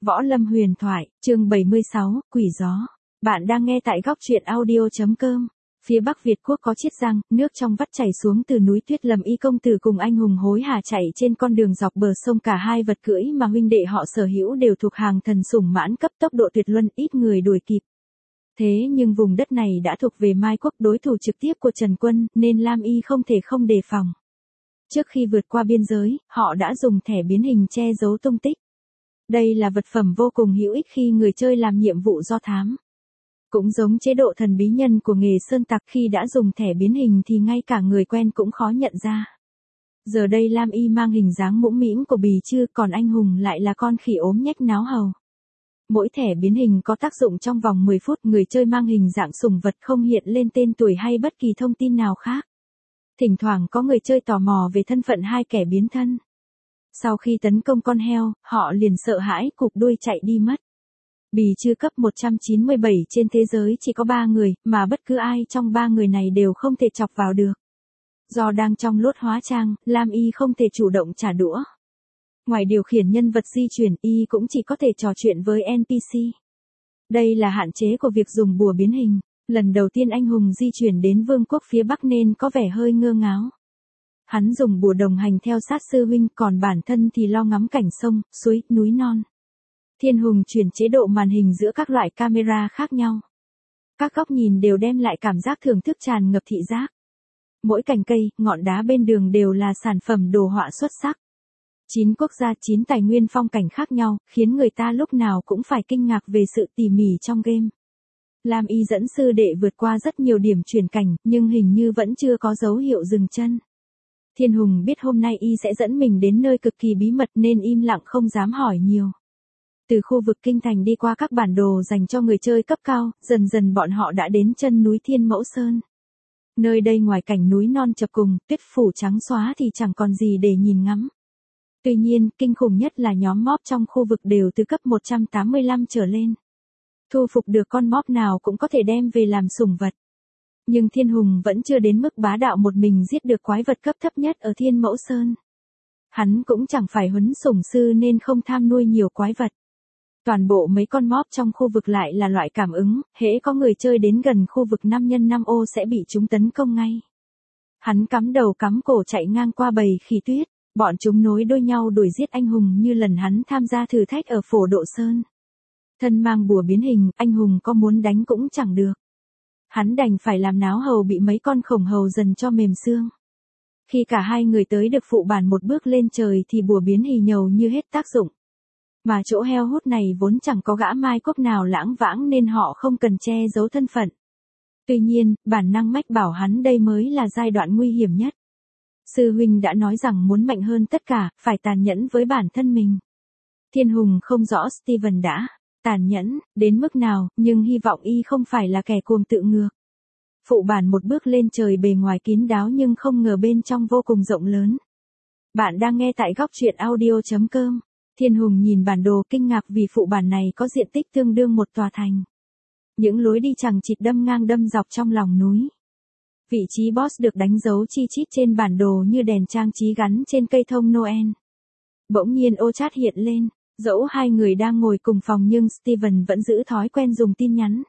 Võ Lâm huyền thoại, chương 76, Quỷ gió. Bạn đang nghe tại góc truyện audio.com. Phía Bắc Việt Quốc có Chiết Giang, nước trong vắt chảy xuống từ núi tuyết. Lâm Y công tử cùng anh hùng hối hả chạy trên con đường dọc bờ sông, cả hai vật cưỡi mà huynh đệ họ sở hữu đều thuộc hàng thần sủng mãn cấp, tốc độ tuyệt luân, ít người đuổi kịp. Thế nhưng vùng đất này đã thuộc về Mai Quốc, đối thủ trực tiếp của Trần Quân, nên Lam Y không thể không đề phòng. Trước khi vượt qua biên giới, họ đã dùng thẻ biến hình che giấu tung tích. Đây là vật phẩm vô cùng hữu ích khi người chơi làm nhiệm vụ do thám. Cũng giống chế độ thần bí nhân của nghề sơn tặc, khi đã dùng thẻ biến hình thì ngay cả người quen cũng khó nhận ra. Giờ đây Lam Y mang hình dáng mũm mĩm của bì chư, còn anh hùng lại là con khỉ ốm nhách náo hầu. Mỗi thẻ biến hình có tác dụng trong vòng 10 phút, người chơi mang hình dạng sủng vật không hiện lên tên tuổi hay bất kỳ thông tin nào khác. Thỉnh thoảng có người chơi tò mò về thân phận hai kẻ biến thân. Sau khi tấn công con heo, họ liền sợ hãi cụp đuôi chạy đi mất. Bì chư cấp 197 trên thế giới chỉ có 3 người, mà bất cứ ai trong 3 người này đều không thể chọc vào được. Do đang trong lốt hóa trang, Lam Y không thể chủ động trả đũa. Ngoài điều khiển nhân vật di chuyển, Y cũng chỉ có thể trò chuyện với NPC. Đây là hạn chế của việc dùng bùa biến hình. Lần đầu tiên anh hùng di chuyển đến vương quốc phía Bắc nên có vẻ hơi ngơ ngáo. Hắn dùng bùa đồng hành theo sát sư huynh, còn bản thân thì lo ngắm cảnh sông, suối, núi non. Thiên Hùng chuyển chế độ màn hình giữa các loại camera khác nhau. Các góc nhìn đều đem lại cảm giác thưởng thức tràn ngập thị giác. Mỗi cành cây, ngọn đá bên đường đều là sản phẩm đồ họa xuất sắc. 9 quốc gia, 9 tài nguyên phong cảnh khác nhau, khiến người ta lúc nào cũng phải kinh ngạc về sự tỉ mỉ trong game. Lam Y dẫn sư đệ vượt qua rất nhiều điểm chuyển cảnh, nhưng hình như vẫn chưa có dấu hiệu dừng chân. Thiên Hùng biết hôm nay Y sẽ dẫn mình đến nơi cực kỳ bí mật nên im lặng không dám hỏi nhiều. Từ khu vực kinh thành đi qua các bản đồ dành cho người chơi cấp cao, dần dần bọn họ đã đến chân núi Thiên Mẫu Sơn. Nơi đây ngoài cảnh núi non chập cùng, tuyết phủ trắng xóa thì chẳng còn gì để nhìn ngắm. Tuy nhiên, kinh khủng nhất là nhóm mob trong khu vực đều từ cấp 185 trở lên. Thu phục được con mob nào cũng có thể đem về làm sủng vật. Nhưng Thiên Hùng vẫn chưa đến mức bá đạo một mình giết được quái vật cấp thấp nhất ở Thiên Mẫu Sơn. Hắn cũng chẳng phải huấn sủng sư nên không tham nuôi nhiều quái vật. Toàn bộ mấy con mob trong khu vực lại là loại cảm ứng, hễ có người chơi đến gần khu vực 5x5 ô sẽ bị chúng tấn công ngay. Hắn cắm đầu cắm cổ chạy ngang qua bầy khỉ tuyết, bọn chúng nối đuôi nhau đuổi giết anh hùng như lần hắn tham gia thử thách ở Phổ Độ Sơn. Thân mang bùa biến hình, anh hùng có muốn đánh cũng chẳng được. Hắn đành phải làm náo hầu bị mấy con khổng hầu dần cho mềm xương. Khi cả hai người tới được phụ bản một bước lên trời thì bùa biến hình nhầu như hết tác dụng. Mà chỗ heo hút này vốn chẳng có gã Mai Quốc nào lãng vãng nên họ không cần che giấu thân phận. Tuy nhiên, bản năng mách bảo hắn đây mới là giai đoạn nguy hiểm nhất. Sư huynh đã nói rằng muốn mạnh hơn tất cả, phải tàn nhẫn với bản thân mình. Thiên Hùng không rõ Steven đã tàn nhẫn đến mức nào, nhưng hy vọng Y không phải là kẻ cuồng tự ngược. Phụ bản một bước lên trời bề ngoài kín đáo nhưng không ngờ bên trong vô cùng rộng lớn. Bạn đang nghe tại góc truyện audio.com. Thiên Hùng nhìn bản đồ kinh ngạc vì phụ bản này có diện tích tương đương một tòa thành. Những lối đi chằng chịt đâm ngang đâm dọc trong lòng núi. Vị trí boss được đánh dấu chi chít trên bản đồ như đèn trang trí gắn trên cây thông Noel. Bỗng nhiên ô chat hiện lên, dẫu hai người đang ngồi cùng phòng nhưng Steven vẫn giữ thói quen dùng tin nhắn.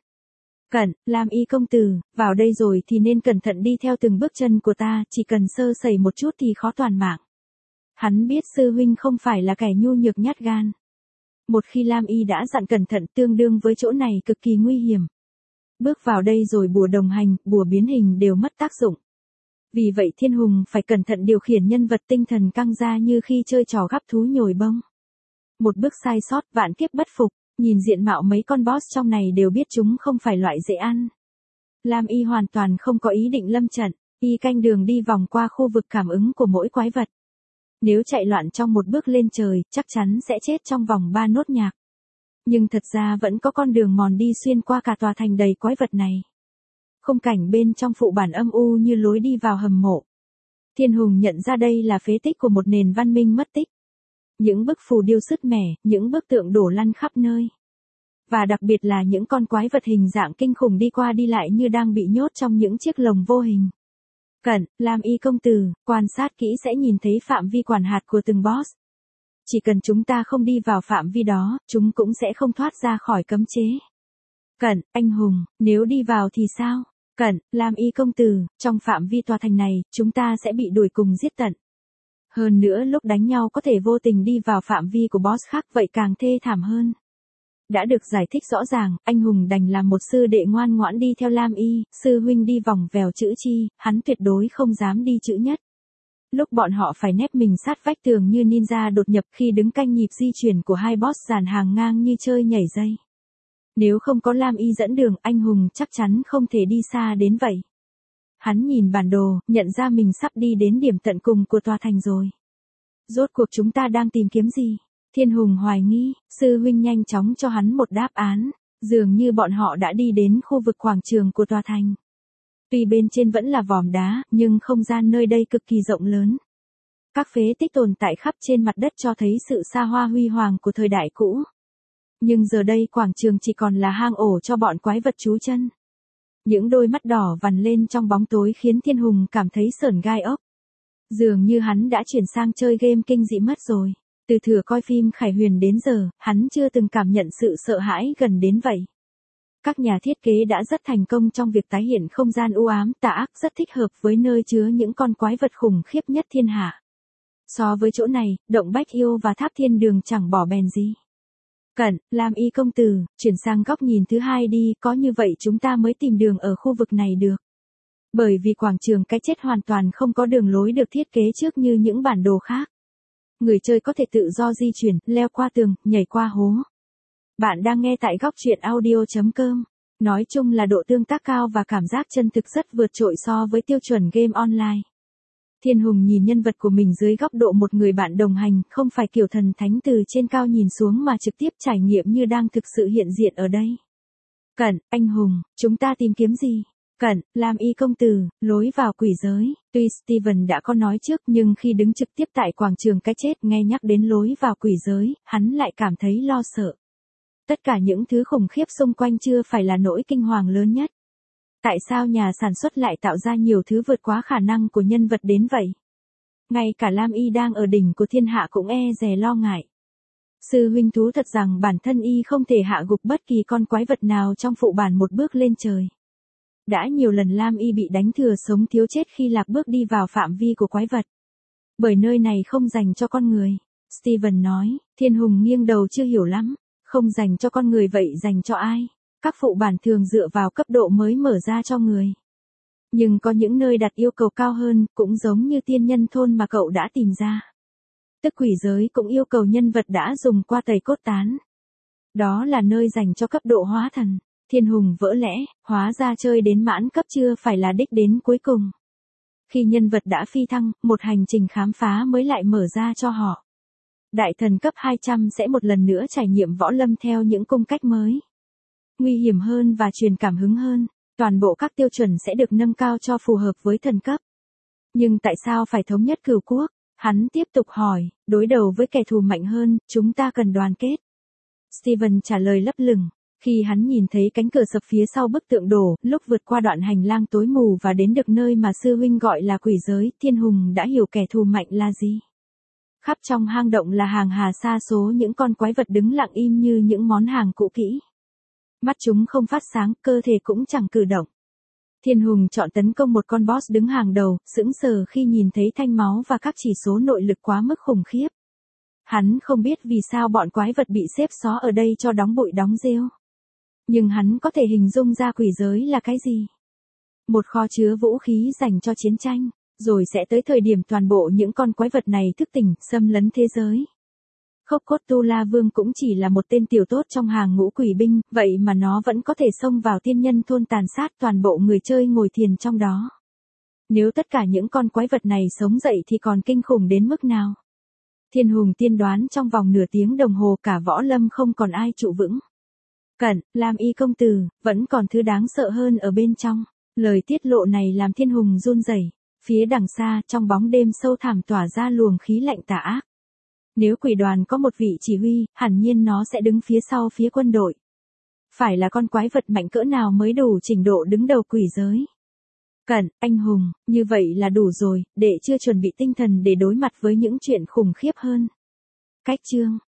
Lam Y công tử, vào đây rồi thì nên cẩn thận đi theo từng bước chân của ta, chỉ cần sơ sẩy một chút thì khó toàn mạng. Hắn biết sư huynh không phải là kẻ nhu nhược nhát gan. Một khi Lam Y đã dặn cẩn thận tương đương với chỗ này cực kỳ nguy hiểm. Bước vào đây rồi bùa đồng hành, bùa biến hình đều mất tác dụng. Vì vậy Thiên Hùng phải cẩn thận điều khiển nhân vật tinh thần căng ra như khi chơi trò gắp thú nhồi bông. Một bước sai sót vạn kiếp bất phục, nhìn diện mạo mấy con boss trong này đều biết chúng không phải loại dễ ăn. Lam Y hoàn toàn không có ý định lâm trận, Y canh đường đi vòng qua khu vực cảm ứng của mỗi quái vật. Nếu chạy loạn trong một bước lên trời, chắc chắn sẽ chết trong vòng 3 nốt nhạc. Nhưng thật ra vẫn có con đường mòn đi xuyên qua cả tòa thành đầy quái vật này. Khung cảnh bên trong phụ bản âm u như lối đi vào hầm mộ. Thiên Hùng nhận ra đây là phế tích của một nền văn minh mất tích. Những bức phù điêu sứt mẻ, những bức tượng đổ lăn khắp nơi. Và đặc biệt là những con quái vật hình dạng kinh khủng đi qua đi lại như đang bị nhốt trong những chiếc lồng vô hình. Lam Y công tử, quan sát kỹ sẽ nhìn thấy phạm vi quản hạt của từng boss. Chỉ cần chúng ta không đi vào phạm vi đó, chúng cũng sẽ không thoát ra khỏi cấm chế. Cẩn, anh hùng, nếu đi vào thì sao? Cẩn, Lam Y công tử, trong phạm vi tòa thành này, chúng ta sẽ bị đuổi cùng giết tận. Hơn nữa lúc đánh nhau có thể vô tình đi vào phạm vi của boss khác, vậy càng thê thảm hơn. Đã được giải thích rõ ràng, anh hùng đành làm một sư đệ ngoan ngoãn đi theo Lam Y, sư huynh đi vòng vèo chữ chi, hắn tuyệt đối không dám đi chữ nhất. Lúc bọn họ phải nép mình sát vách tường như ninja đột nhập khi đứng canh nhịp di chuyển của hai boss dàn hàng ngang như chơi nhảy dây. Nếu không có Lam Y dẫn đường, anh hùng chắc chắn không thể đi xa đến vậy. Hắn nhìn bản đồ, nhận ra mình sắp đi đến điểm tận cùng của tòa thành rồi. Rốt cuộc chúng ta đang tìm kiếm gì? Thiên Hùng hoài nghi, sư huynh nhanh chóng cho hắn một đáp án, dường như bọn họ đã đi đến khu vực quảng trường của tòa thành. Tuy bên trên vẫn là vòm đá, nhưng không gian nơi đây cực kỳ rộng lớn. Các phế tích tồn tại khắp trên mặt đất cho thấy sự xa hoa huy hoàng của thời đại cũ. Nhưng giờ đây quảng trường chỉ còn là hang ổ cho bọn quái vật trú chân. Những đôi mắt đỏ vằn lên trong bóng tối khiến Thiên Hùng cảm thấy sởn gai ốc. Dường như hắn đã chuyển sang chơi game kinh dị mất rồi. Từ thừa coi phim Khải Huyền đến giờ, hắn chưa từng cảm nhận sự sợ hãi gần đến vậy. Các nhà thiết kế đã rất thành công trong việc tái hiện không gian u ám tà ác, rất thích hợp với nơi chứa những con quái vật khủng khiếp nhất thiên hạ. So với chỗ này, động Bách Yêu và Tháp Thiên Đường chẳng bỏ bèn gì. Cẩn, Lam Y công tử, chuyển sang góc nhìn thứ hai đi, có như vậy chúng ta mới tìm đường ở khu vực này được. Bởi vì quảng trường cái chết hoàn toàn không có đường lối được thiết kế trước như những bản đồ khác. Người chơi có thể tự do di chuyển, leo qua tường, nhảy qua hố. Bạn đang nghe tại góc truyện audio.com. Nói chung là độ tương tác cao và cảm giác chân thực rất vượt trội so với tiêu chuẩn game online. Thiên Hùng nhìn nhân vật của mình dưới góc độ một người bạn đồng hành, không phải kiểu thần thánh từ trên cao nhìn xuống mà trực tiếp trải nghiệm như đang thực sự hiện diện ở đây. Cẩn, anh hùng, chúng ta tìm kiếm gì? Cẩn, Lam Y công tử, lối vào quỷ giới. Tuy Steven đã có nói trước nhưng khi đứng trực tiếp tại quảng trường cái chết nghe nhắc đến lối vào quỷ giới, hắn lại cảm thấy lo sợ. Tất cả những thứ khủng khiếp xung quanh chưa phải là nỗi kinh hoàng lớn nhất. Tại sao nhà sản xuất lại tạo ra nhiều thứ vượt quá khả năng của nhân vật đến vậy? Ngay cả Lam Y đang ở đỉnh của thiên hạ cũng e dè lo ngại. Sư huynh thú thật rằng bản thân y không thể hạ gục bất kỳ con quái vật nào trong phụ bản một bước lên trời. Đã nhiều lần Lam Y bị đánh thừa sống thiếu chết khi lạc bước đi vào phạm vi của quái vật. Bởi nơi này không dành cho con người. Steven nói, Thiên Hùng nghiêng đầu chưa hiểu lắm. Không dành cho con người vậy dành cho ai? Các phụ bản thường dựa vào cấp độ mới mở ra cho người. Nhưng có những nơi đặt yêu cầu cao hơn, cũng giống như tiên nhân thôn mà cậu đã tìm ra. Tức quỷ giới cũng yêu cầu nhân vật đã dùng qua tẩy cốt tán. Đó là nơi dành cho cấp độ hóa thần. Thiên Hùng vỡ lẽ, hóa ra chơi đến mãn cấp chưa phải là đích đến cuối cùng. Khi nhân vật đã phi thăng, một hành trình khám phá mới lại mở ra cho họ. Đại thần cấp 200 sẽ một lần nữa trải nghiệm võ lâm theo những cung cách mới. Nguy hiểm hơn và truyền cảm hứng hơn, toàn bộ các tiêu chuẩn sẽ được nâng cao cho phù hợp với thần cấp. Nhưng tại sao phải thống nhất cửu quốc? Hắn tiếp tục hỏi, đối đầu với kẻ thù mạnh hơn, chúng ta cần đoàn kết. Steven trả lời lấp lửng. Khi hắn nhìn thấy cánh cửa sập phía sau bức tượng đổ, lúc vượt qua đoạn hành lang tối mù và đến được nơi mà sư huynh gọi là quỷ giới, Thiên Hùng đã hiểu kẻ thù mạnh là gì. Khắp trong hang động là hàng hà sa số những con quái vật đứng lặng im như những món hàng cũ kỹ. Mắt chúng không phát sáng, cơ thể cũng chẳng cử động. Thiên Hùng chọn tấn công một con boss đứng hàng đầu, sững sờ khi nhìn thấy thanh máu và các chỉ số nội lực quá mức khủng khiếp. Hắn không biết vì sao bọn quái vật bị xếp xó ở đây cho đóng bụi đóng rêu. Nhưng hắn có thể hình dung ra quỷ giới là cái gì? Một kho chứa vũ khí dành cho chiến tranh, rồi sẽ tới thời điểm toàn bộ những con quái vật này thức tỉnh, xâm lấn thế giới. Khốc Cốt Tu La Vương cũng chỉ là một tên tiểu tốt trong hàng ngũ quỷ binh, vậy mà nó vẫn có thể xông vào tiên nhân thôn tàn sát toàn bộ người chơi ngồi thiền trong đó. Nếu tất cả những con quái vật này sống dậy thì còn kinh khủng đến mức nào? Thiên Hùng tiên đoán trong vòng nửa tiếng đồng hồ cả võ lâm không còn ai trụ vững. Cẩn, Lam Y công tử, vẫn còn thứ đáng sợ hơn ở bên trong. Lời tiết lộ này làm Thiên Hùng run rẩy. Phía đằng xa, trong bóng đêm sâu thẳm tỏa ra luồng khí lạnh tà ác. Nếu quỷ đoàn có một vị chỉ huy, hẳn nhiên nó sẽ đứng phía sau phía quân đội. Phải là con quái vật mạnh cỡ nào mới đủ trình độ đứng đầu quỷ giới. Cẩn, anh hùng, như vậy là đủ rồi, để chưa chuẩn bị tinh thần để đối mặt với những chuyện khủng khiếp hơn. Cách chương